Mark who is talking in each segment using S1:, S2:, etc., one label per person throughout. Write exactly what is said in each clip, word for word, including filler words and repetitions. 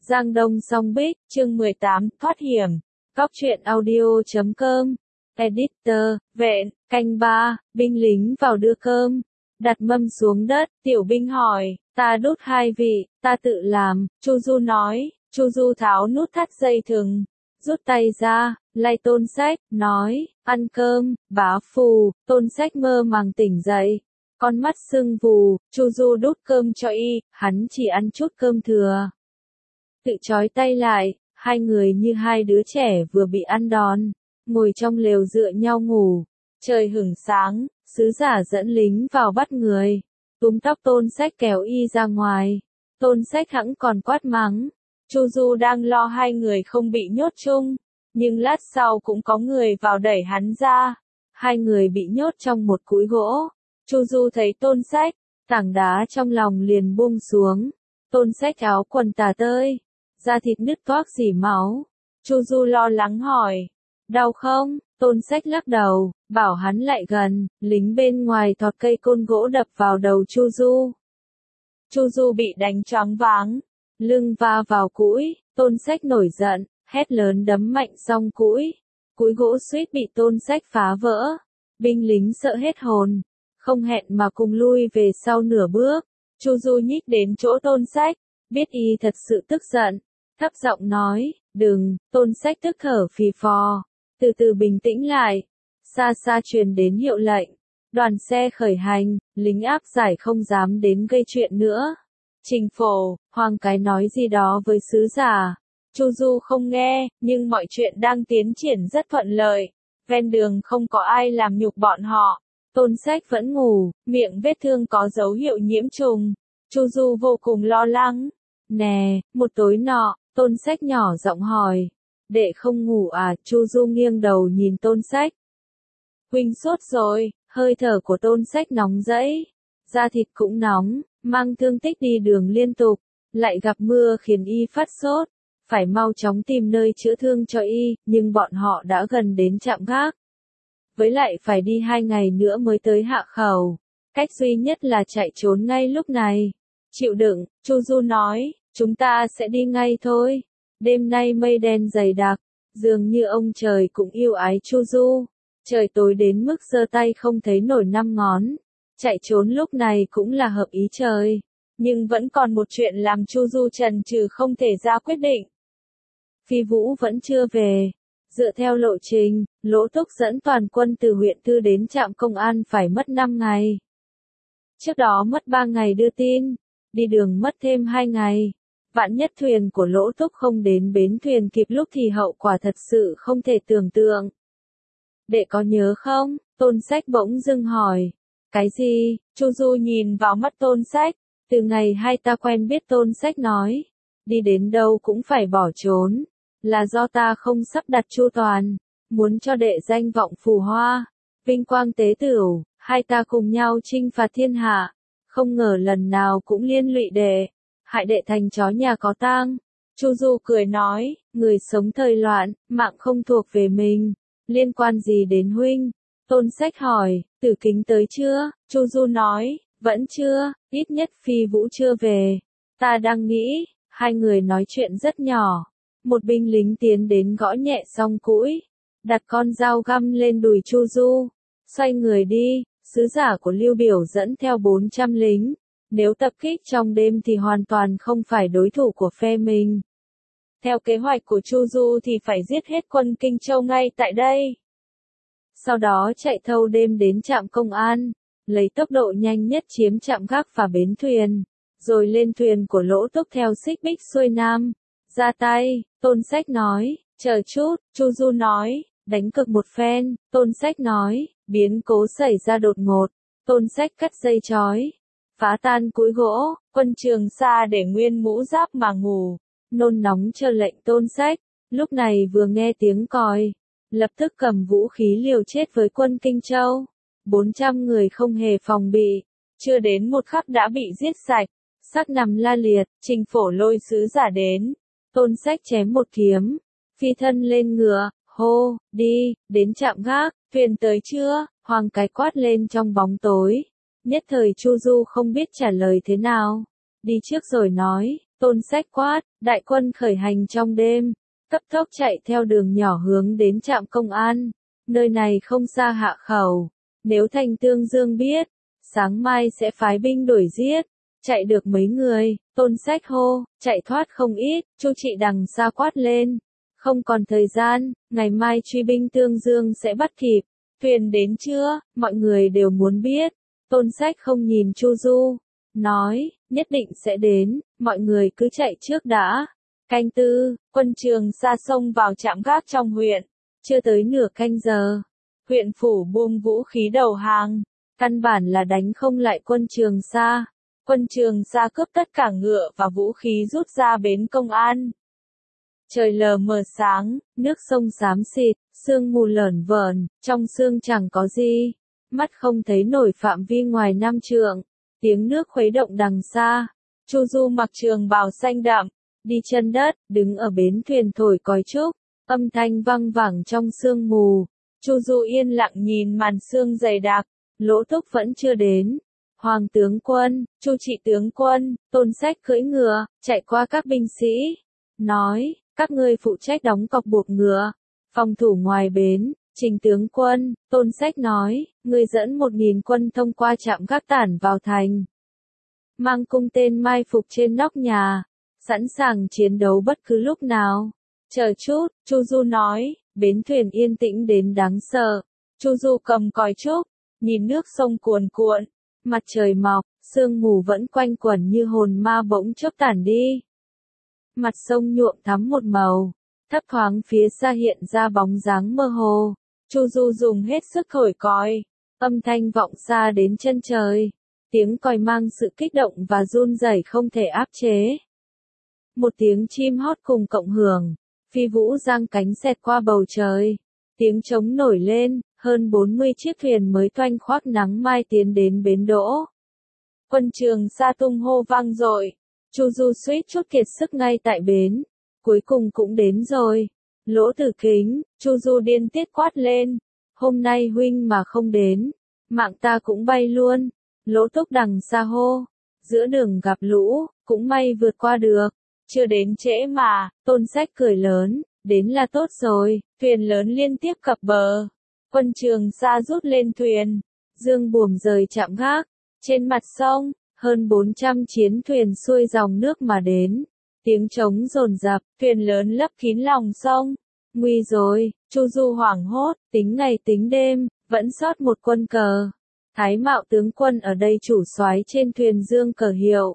S1: Giang Đông Song Bích, chương mười tám, thoát hiểm. Góc truyện audio chấm com. Editor, Vệ, canh ba, binh lính vào đưa cơm. Đặt mâm xuống đất, tiểu binh hỏi, ta đút hai vị, ta tự làm, Chu Du nói. Chu Du tháo nút thắt dây thừng, rút tay ra, lay Tôn Sách, nói, ăn cơm, bá phù. Tôn Sách mơ màng tỉnh dậy, con mắt sưng vù. Chu Du đút cơm cho y, hắn chỉ ăn chút cơm thừa. Tự trói tay lại, hai người như hai đứa trẻ vừa bị ăn đòn, ngồi trong lều dựa nhau ngủ. Trời hửng sáng, sứ giả dẫn lính vào bắt người, túm tóc Tôn Sách kéo y ra ngoài. Tôn Sách hẵng còn quát mắng. Chu Du đang lo hai người không bị nhốt chung, nhưng lát sau cũng có người vào đẩy hắn ra. Hai người bị nhốt trong một cũi gỗ. Chu Du thấy Tôn Sách, tảng đá trong lòng liền buông xuống. Tôn Sách áo quần tả tơi, da thịt nứt toác rỉ máu. Chu Du lo lắng hỏi, đau không? Tôn Sách lắc đầu, bảo hắn lại gần. Lính bên ngoài thọt cây côn gỗ đập vào đầu Chu Du. Chu Du bị đánh choáng váng, lưng va vào cũi. Tôn Sách nổi giận, hét lớn đấm mạnh xong cũi. Cũi gỗ suýt bị Tôn Sách phá vỡ. Binh lính sợ hết hồn, không hẹn mà cùng lui về sau nửa bước. Chu Du nhích đến chỗ Tôn Sách, biết y thật sự tức giận, thấp giọng nói, đừng. Tôn Sách tức thở phì phò, từ từ bình tĩnh lại. Xa xa truyền đến hiệu lệnh, đoàn xe khởi hành. Lính áp giải không dám đến gây chuyện nữa. Trình Phổ, Hoàng Cái nói gì đó với sứ giả. Chu Du không nghe, nhưng mọi chuyện đang tiến triển rất thuận lợi. Ven đường không có ai làm nhục bọn họ. Tôn Sách vẫn ngủ, miệng vết thương có dấu hiệu nhiễm trùng. Chu Du vô cùng lo lắng. Nè, một tối nọ, Tôn Sách nhỏ giọng hỏi, đệ không ngủ à? Chu Du nghiêng đầu nhìn Tôn Sách. Huynh sốt rồi. Hơi thở của Tôn Sách nóng rẫy, da thịt cũng nóng, mang thương tích đi đường liên tục, lại gặp mưa khiến y phát sốt, phải mau chóng tìm nơi chữa thương cho y, nhưng bọn họ đã gần đến trạm gác. Với lại phải đi hai ngày nữa mới tới Hạ Khẩu, cách duy nhất là chạy trốn ngay lúc này. Chịu đựng, Chu Du nói, chúng ta sẽ đi ngay thôi. Đêm nay mây đen dày đặc, dường như ông trời cũng yêu ái Chu Du. Trời tối đến mức giơ tay không thấy nổi năm ngón. Chạy trốn lúc này cũng là hợp ý trời. Nhưng vẫn còn một chuyện làm Chu Du chần chừ không thể ra quyết định. Phi Vũ vẫn chưa về. Dựa theo lộ trình, Lỗ Túc dẫn toàn quân từ huyện Thư đến trạm công an phải mất năm ngày. Trước đó mất ba ngày đưa tin, đi đường mất thêm hai ngày. Vạn nhất thuyền của Lỗ Túc không đến bến thuyền kịp lúc thì hậu quả thật sự không thể tưởng tượng. Đệ có nhớ không? Tôn Sách bỗng dưng hỏi. Cái gì? Chu Du nhìn vào mắt Tôn Sách. Từ ngày hai ta quen biết, Tôn Sách nói. Đi đến đâu cũng phải bỏ trốn. Là do ta không sắp đặt chu toàn. Muốn cho đệ danh vọng phù hoa, vinh quang tế tửu, hai ta cùng nhau chinh phạt thiên hạ. Không ngờ lần nào cũng liên lụy đệ, hại đệ thành chó nhà có tang. Chu Du cười nói, người sống thời loạn, mạng không thuộc về mình. Liên quan gì đến huynh? Tôn Sách hỏi, Tử Kính tới chưa? Chu Du nói, vẫn chưa, ít nhất Phi Vũ chưa về. Ta đang nghĩ. Hai người nói chuyện rất nhỏ. Một binh lính tiến đến gõ nhẹ xong cũi, đặt con dao găm lên đùi Chu Du, xoay người đi. Sứ giả của Lưu Biểu dẫn theo bốn trăm lính. Nếu tập kích trong đêm thì hoàn toàn không phải đối thủ của phe mình. Theo kế hoạch của Chu Du thì phải giết hết quân Kinh Châu ngay tại đây. Sau đó chạy thâu đêm đến trạm công an, lấy tốc độ nhanh nhất chiếm trạm gác và bến thuyền, rồi lên thuyền của Lỗ Túc theo xích bích xuôi nam. Ra tay, Tôn Sách nói, chờ chút. Chu Du nói, đánh cực một phen. Tôn Sách nói, biến cố xảy ra đột ngột. Tôn Sách cắt dây chói, phá tan cũi gỗ, quân Trường Sa để nguyên mũ giáp mà ngủ, nôn nóng chờ lệnh Tôn Sách. Lúc này vừa nghe tiếng còi, lập tức cầm vũ khí liều chết với quân Kinh Châu. bốn trăm người không hề phòng bị, chưa đến một khắc đã bị giết sạch, xác nằm la liệt. Trình Phổ lôi sứ giả đến. Tôn Sách chém một kiếm, phi thân lên ngựa, hô, đi. Đến trạm gác, thuyền tới chưa? Hoàng Cái quát lên trong bóng tối. Nhất thời Chu Du không biết trả lời thế nào. Đi trước rồi nói, Tôn Sách quát, đại quân khởi hành trong đêm, cấp tốc chạy theo đường nhỏ hướng đến trạm công an, nơi này không xa Hạ Khẩu, nếu Thành Tương Dương biết, sáng mai sẽ phái binh đuổi giết, chạy được mấy người, Tôn Sách hô, chạy thoát không ít, Chu Trị đằng xa quát lên, không còn thời gian, ngày mai truy binh Tương Dương sẽ bắt kịp, thuyền đến chưa, mọi người đều muốn biết, Tôn Sách không nhìn Chu Du, nói, nhất định sẽ đến, mọi người cứ chạy trước đã. Canh tư, quân Trường Sa xông vào trạm gác trong huyện, chưa tới nửa canh giờ, huyện phủ buông vũ khí đầu hàng, căn bản là đánh không lại quân Trường Sa. Quân Trường Sa cướp tất cả ngựa và vũ khí rút ra bến công an. Trời lờ mờ sáng, nước sông xám xịt, sương mù lởn vởn, trong sương chẳng có gì, mắt không thấy nổi phạm vi ngoài năm trượng, tiếng nước khuấy động đằng xa. Chu Du mặc trường bào xanh đậm, đi chân đất, đứng ở bến thuyền thổi còi trúc, âm thanh vang vẳng trong sương mù. Chu Du yên lặng nhìn màn sương dày đặc, Lỗ Túc vẫn chưa đến. Hoàng tướng quân, Chu Trị tướng quân, Tôn Sách cưỡi ngựa, chạy qua các binh sĩ, nói, các ngươi phụ trách đóng cọc buộc ngựa, phòng thủ ngoài bến. Trình tướng quân, Tôn Sách nói, ngươi dẫn một nghìn quân thông qua trạm gác tản vào thành. Mang cung tên mai phục trên nóc nhà, sẵn sàng chiến đấu bất cứ lúc nào. Chờ chút, Chu Du nói, bến thuyền yên tĩnh đến đáng sợ. Chu Du cầm còi trúc, nhìn nước sông cuồn cuộn, mặt trời mọc, sương mù vẫn quanh quẩn như hồn ma bỗng chốc tản đi. Mặt sông nhuộm thắm một màu, thấp thoáng phía xa hiện ra bóng dáng mơ hồ. Chu Du dùng hết sức thổi còi, âm thanh vọng xa đến chân trời, tiếng còi mang sự kích động và run rẩy không thể áp chế. Một tiếng chim hót cùng cộng hưởng, phi vũ giang cánh xẹt qua bầu trời, tiếng trống nổi lên, hơn bốn mươi chiếc thuyền mới toanh khoác nắng mai tiến đến bến đỗ. Quân Trường Sa tung hô vang dội, Chu Du suýt chút kiệt sức ngay tại bến, cuối cùng cũng đến rồi. Lỗ Tử Kính, Chu Du điên tiết quát lên, hôm nay huynh mà không đến, mạng ta cũng bay luôn. Lỗ Túc đằng xa hô, giữa đường gặp lũ, cũng may vượt qua được, chưa đến trễ mà. Tôn Sách cười lớn, đến là tốt rồi, thuyền lớn liên tiếp cập bờ. Quân Trường Sa rút lên thuyền, dương buồm rời trạm gác, trên mặt sông, hơn bốn trăm chiến thuyền xuôi dòng nước mà đến. Tiếng trống dồn dập, thuyền lớn lấp kín lòng sông. Nguy rồi, Chu Du hoảng hốt, tính ngày tính đêm, vẫn sót một quân cờ. Thái Mạo tướng quân ở đây chủ soái trên thuyền dương cờ hiệu.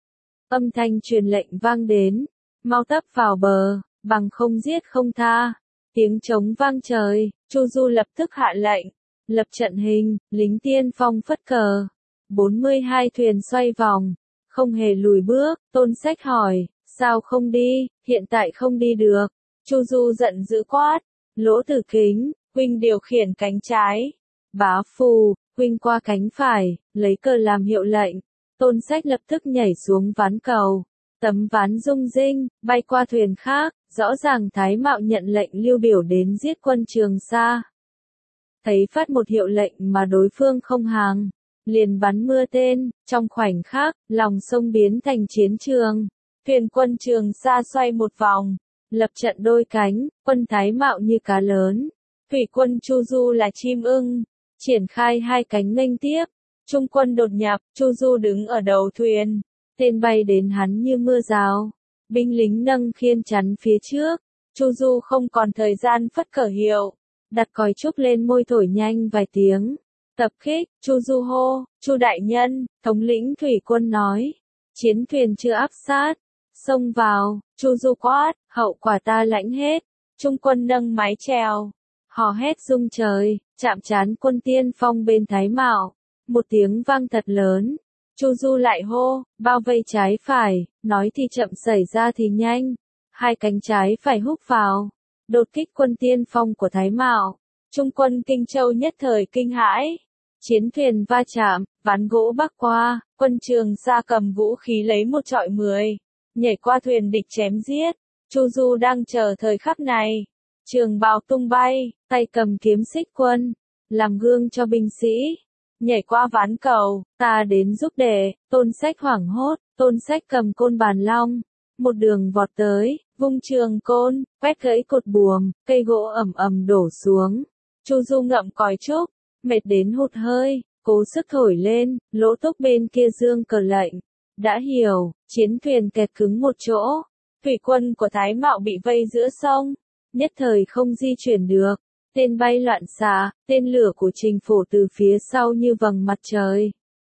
S1: Âm thanh truyền lệnh vang đến, mau tấp vào bờ, bằng không giết không tha. Tiếng trống vang trời, Chu Du lập tức hạ lệnh, lập trận hình, lính tiên phong phất cờ. bốn mươi hai thuyền xoay vòng, không hề lùi bước. Tôn Sách hỏi, sao không đi, hiện tại không đi được. Chu Du giận dữ quát, Lỗ Tử Kính, huynh điều khiển cánh trái. Bá Phù, huynh qua cánh phải, lấy cờ làm hiệu lệnh. Tôn Sách lập tức nhảy xuống ván cầu, tấm ván rung rinh, bay qua thuyền khác, rõ ràng Thái Mạo nhận lệnh lưu biểu đến giết quân Trường Sa. Thấy phát một hiệu lệnh mà đối phương không hàng, liền bắn mưa tên, trong khoảnh khắc, lòng sông biến thành chiến trường. Thuyền quân Trường Sa xoay một vòng, lập trận đôi cánh, quân Thái Mạo như cá lớn, thủy quân Chu Du là chim ưng, triển khai hai cánh nghênh tiếp. Trung quân đột nhập, Chu Du đứng ở đầu thuyền, tên bay đến hắn như mưa rào, binh lính nâng khiên chắn phía trước. Chu Du không còn thời gian phất cờ hiệu, đặt còi trúc lên môi thổi nhanh vài tiếng. Tập kích, Chu Du hô, Chu đại nhân, thống lĩnh thủy quân nói, chiến thuyền chưa áp sát, xông vào. Chu Du quát, hậu quả ta lãnh hết. Trung quân nâng mái chèo, hò hét rung trời, chạm trán quân tiên phong bên Thái Mạo. Một tiếng vang thật lớn, Chu Du lại hô, bao vây trái phải, nói thì chậm xảy ra thì nhanh. Hai cánh trái phải húc vào, đột kích quân tiên phong của Thái Mạo. Trung quân Kinh Châu nhất thời kinh hãi. Chiến thuyền va chạm, ván gỗ bắc qua, quân Trường Sa cầm vũ khí lấy một trọi mười, nhảy qua thuyền địch chém giết. Chu Du đang chờ thời khắc này, trường bào tung bay, tay cầm kiếm xích quân, làm gương cho binh sĩ. Nhảy qua ván cầu, ta đến giúp để. Tôn Sách hoảng hốt, Tôn Sách cầm côn bàn long, một đường vọt tới, vung trường côn, quét gãy cột buồm, cây gỗ ầm ầm đổ xuống. Chu Du ngậm còi trúc, mệt đến hụt hơi, cố sức thổi lên, Lỗ Túc bên kia giương cờ lệnh. Đã hiểu, chiến thuyền kẹt cứng một chỗ, thủy quân của Thái Mạo bị vây giữa sông, nhất thời không di chuyển được. Tên bay loạn xạ, tên lửa của Trình Phổ từ phía sau như vầng mặt trời.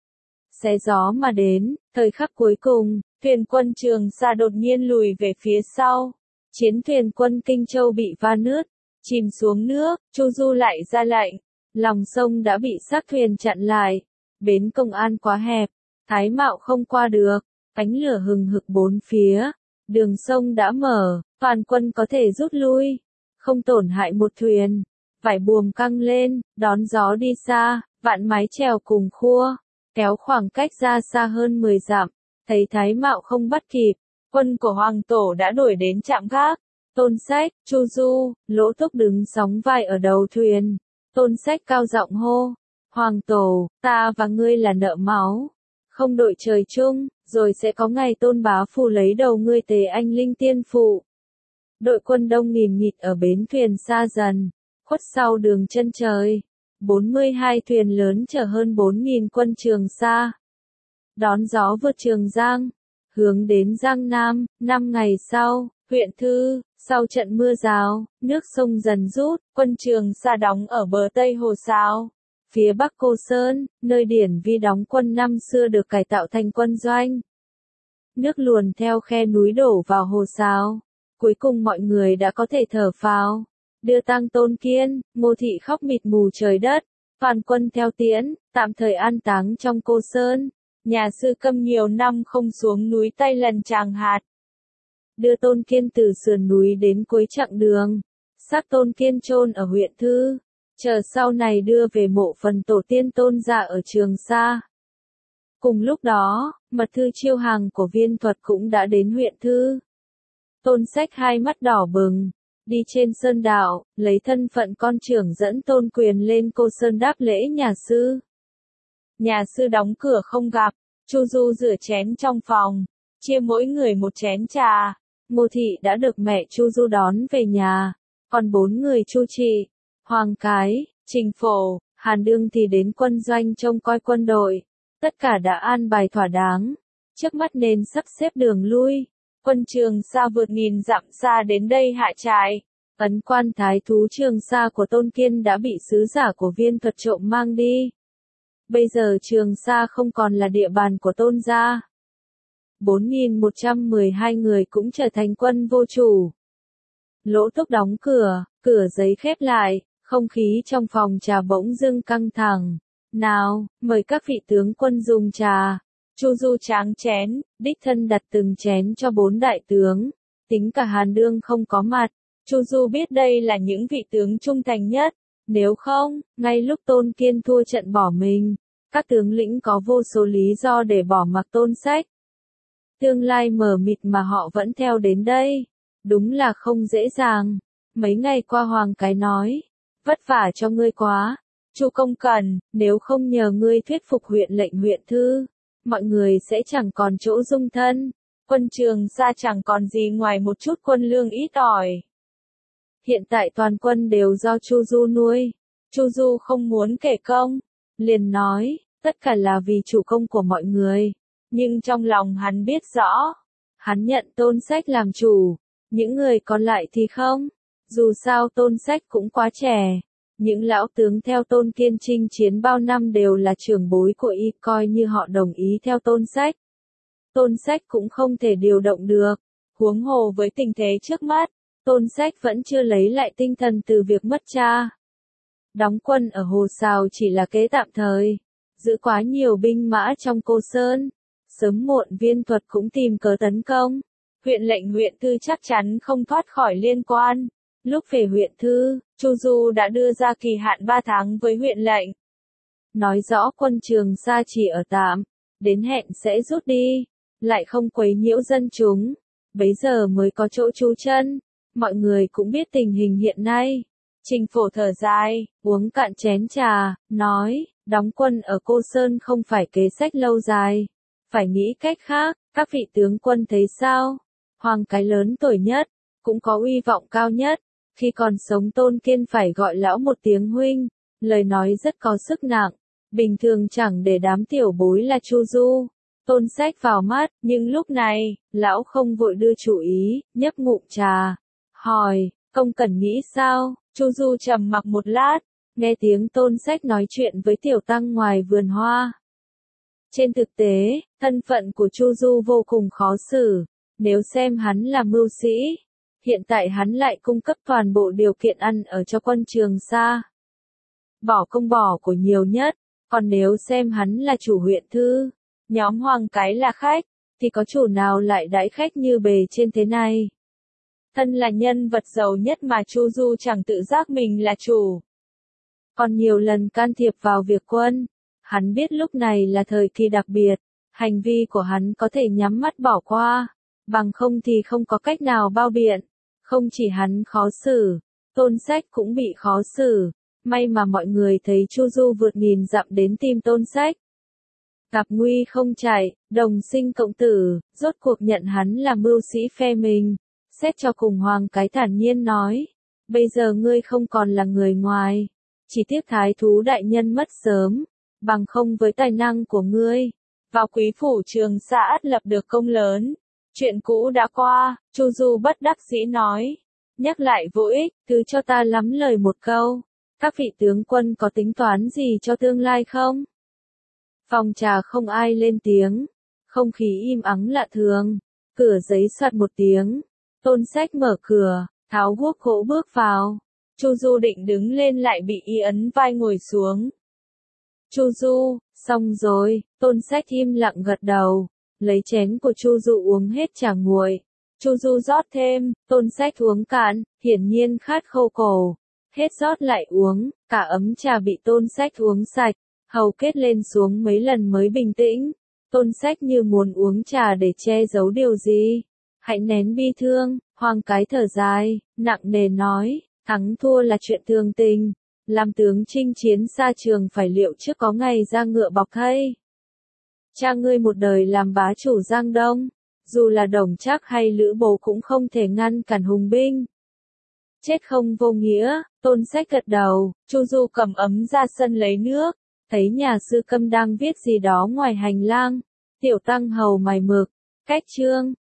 S1: Xé gió mà đến, thời khắc cuối cùng, thuyền quân Trường Sa đột nhiên lùi về phía sau. Chiến thuyền quân Kinh Châu bị va nứt, chìm xuống nước, Chu Du lại ra lệnh. Lòng sông đã bị xác thuyền chặn lại. Bến Công An quá hẹp, Thái Mạo không qua được, ánh lửa hừng hực bốn phía. Đường sông đã mở, toàn quân có thể rút lui, không tổn hại một thuyền. Vải buồm căng lên, đón gió đi xa, vạn mái chèo cùng khua, kéo khoảng cách ra xa hơn mười dặm. Thấy Thái Mạo không bắt kịp, quân của Hoàng Tổ đã đuổi đến trạm gác. Tôn Sách, Chu Du, Lỗ Túc đứng sóng vai ở đầu thuyền. Tôn Sách cao giọng hô, Hoàng Tổ, ta và ngươi là nợ máu, không đội trời chung, rồi sẽ có ngày Tôn Bá Phụ lấy đầu ngươi tế anh linh tiên phụ. Đội quân đông nghìn nghịt ở bến thuyền xa dần, khuất sau đường chân trời. bốn mươi hai thuyền lớn chở hơn bốn nghìn quân Trường Sa. Đón gió vượt Trường Giang, hướng đến Giang Nam. Năm ngày sau, huyện Thư, sau trận mưa rào, nước sông dần rút, quân Trường Sa đóng ở bờ Tây Hồ Sào. Phía Bắc Cô Sơn, nơi Điển Vi đóng quân năm xưa được cải tạo thành quân doanh. Nước luồn theo khe núi đổ vào Hồ Sào. Cuối cùng mọi người đã có thể thở phào. Đưa tang Tôn Kiên, Ngô Thị khóc mịt mù trời đất. Toàn quân theo tiễn, tạm thời an táng trong Cô Sơn. Nhà Sư Câm nhiều năm không xuống núi tay lần Tràng Hạt. Đưa Tôn Kiên từ sườn núi đến cuối chặng đường. Xác Tôn Kiên chôn ở huyện Thư. Chờ sau này đưa về mộ phần tổ tiên Tôn gia ở Trường Sa. Cùng lúc đó, mật thư chiêu hàng của Viên Thuật cũng đã đến huyện Thư. Tôn Sách hai mắt đỏ bừng, đi trên sơn đạo, lấy thân phận con trưởng dẫn Tôn Quyền lên Cô Sơn đáp lễ nhà sư. Nhà sư đóng cửa không gặp, Chu Du rửa chén trong phòng, chia mỗi người một chén trà. Ngô Thị đã được mẹ Chu Du đón về nhà, còn bốn người Chu Trị, Hoàng Cái, Trình Phổ, Hàn Đương thì đến quân doanh trông coi quân đội. Tất cả đã an bài thỏa đáng, trước mắt nên sắp xếp đường lui. Quân Trường Sa vượt nghìn dặm xa đến đây hạ trại. Ấn quan thái thú Trường Sa của Tôn Kiên đã bị sứ giả của Viên Thuật trộm mang đi. Bây giờ Trường Sa không còn là địa bàn của Tôn gia. bốn nghìn một trăm mười hai người cũng trở thành quân vô chủ. Lỗ Túc đóng cửa, cửa giấy khép lại, không khí trong phòng trà bỗng dưng căng thẳng. Nào, mời các vị tướng quân dùng trà. Chu Du tráng chén, đích thân đặt từng chén cho bốn đại tướng. Tính cả Hàn Đương không có mặt. Chu Du biết đây là những vị tướng trung thành nhất. Nếu không, ngay lúc Tôn Kiên thua trận bỏ mình, các tướng lĩnh có vô số lý do để bỏ mặc Tôn Sách. Tương lai mờ mịt mà họ vẫn theo đến đây. Đúng là không dễ dàng. Mấy ngày qua Hoàng Cái nói, vất vả cho ngươi quá. Chu Công Cần, nếu không nhờ ngươi thuyết phục huyện lệnh huyện Thư, mọi người sẽ chẳng còn chỗ dung thân. Quân Trường Sa chẳng còn gì ngoài một chút quân lương ít ỏi. Hiện tại toàn quân đều do Chu Du nuôi. Chu Du không muốn kể công, liền nói, tất cả là vì chủ công của mọi người. Nhưng trong lòng hắn biết rõ, hắn nhận Tôn Sách làm chủ, những người còn lại thì không. Dù sao Tôn Sách cũng quá trẻ. Những lão tướng theo Tôn Kiên chinh chiến bao năm đều là trưởng bối của y, coi như họ đồng ý theo Tôn Sách. Tôn Sách cũng không thể điều động được, huống hồ với tình thế trước mắt, Tôn Sách vẫn chưa lấy lại tinh thần từ việc mất cha. Đóng quân ở Hồ Sào chỉ là kế tạm thời, giữ quá nhiều binh mã trong Cô Sơn, sớm muộn Viên Thuật cũng tìm cớ tấn công. Huyện lệnh huyện Thư chắc chắn không thoát khỏi liên quan. Lúc về huyện Thư, Chu Du đã đưa ra kỳ hạn ba tháng với huyện lệnh. Nói rõ quân Trường Sa chỉ ở tạm, đến hẹn sẽ rút đi, lại không quấy nhiễu dân chúng. Bấy giờ mới có chỗ trú chân. Mọi người cũng biết tình hình hiện nay. Trình Phổ thở dài, uống cạn chén trà, nói, đóng quân ở Cô Sơn không phải kế sách lâu dài. Phải nghĩ cách khác, các vị tướng quân thấy sao? Hoàng cái lớn tuổi nhất, cũng có uy vọng cao nhất, khi còn sống Tôn Kiên phải gọi lão một tiếng huynh, lời nói rất có sức nặng, bình thường chẳng để đám tiểu bối là Chu Du. Tôn Sách vào mắt, nhưng lúc này, lão không vội đưa chủ ý, nhấp ngụm trà, hỏi, công cần nghĩ sao? Chu Du trầm mặc một lát, nghe tiếng Tôn Sách nói chuyện với tiểu tăng ngoài vườn hoa. Trên thực tế, thân phận của Chu Du vô cùng khó xử, nếu xem hắn là mưu sĩ, hiện tại hắn lại cung cấp toàn bộ điều kiện ăn ở cho quân Trường Sa. Bỏ công bỏ của nhiều nhất, còn nếu xem hắn là chủ huyện thư, nhóm Hoàng cái là khách, thì có chủ nào lại đãi khách như bề trên thế này. Thân là nhân vật giàu nhất mà Chu Du chẳng tự giác mình là chủ. Còn nhiều lần can thiệp vào việc quân, hắn biết lúc này là thời kỳ đặc biệt, hành vi của hắn có thể nhắm mắt bỏ qua, bằng không thì không có cách nào bao biện. Không chỉ hắn khó xử, Tôn Sách cũng bị khó xử, may mà mọi người thấy Chu Du vượt nghìn dặm đến tìm Tôn Sách. Gặp nguy không chạy, đồng sinh cộng tử, rốt cuộc nhận hắn là mưu sĩ phe mình, xét cho cùng Hoàng cái thản nhiên nói, bây giờ ngươi không còn là người ngoài, chỉ tiếc thái thú đại nhân mất sớm, bằng không với tài năng của ngươi, vào quý phủ Trường Sa ắt lập được công lớn. Chuyện cũ đã qua, Chu Du bất đắc dĩ nói, nhắc lại vô ích, cứ cho ta lắm lời một câu, các vị tướng quân có tính toán gì cho tương lai không? Phòng trà không ai lên tiếng, không khí im ắng lạ thường, cửa giấy soạt một tiếng, Tôn Sách mở cửa, tháo guốc gỗ bước vào, Chu Du định đứng lên lại bị y ấn vai ngồi xuống. Chu Du, xong rồi, Tôn Sách im lặng gật đầu, lấy chén của Chu Du uống hết trà nguội. Chu Du rót thêm, Tôn Sách uống cạn, hiển nhiên khát khô cổ. Hết rót lại uống, cả ấm trà bị Tôn Sách uống sạch, hầu kết lên xuống mấy lần mới bình tĩnh. Tôn Sách như muốn uống trà để che giấu điều gì. Hãy nén bi thương, Hoàng cái thở dài, nặng nề nói, thắng thua là chuyện thường tình. Làm tướng chinh chiến xa trường phải liệu trước có ngày ra ngựa bọc thây. Cha ngươi một đời làm bá chủ Giang Đông, dù là Đồng Trác hay Lữ Bố cũng không thể ngăn cản hùng binh. Chết không vô nghĩa, Tôn Sách gật đầu, Chu Du cầm ấm ra sân lấy nước, thấy nhà sư Câm đang viết gì đó ngoài hành lang, tiểu tăng hầu mài mực, cách chương,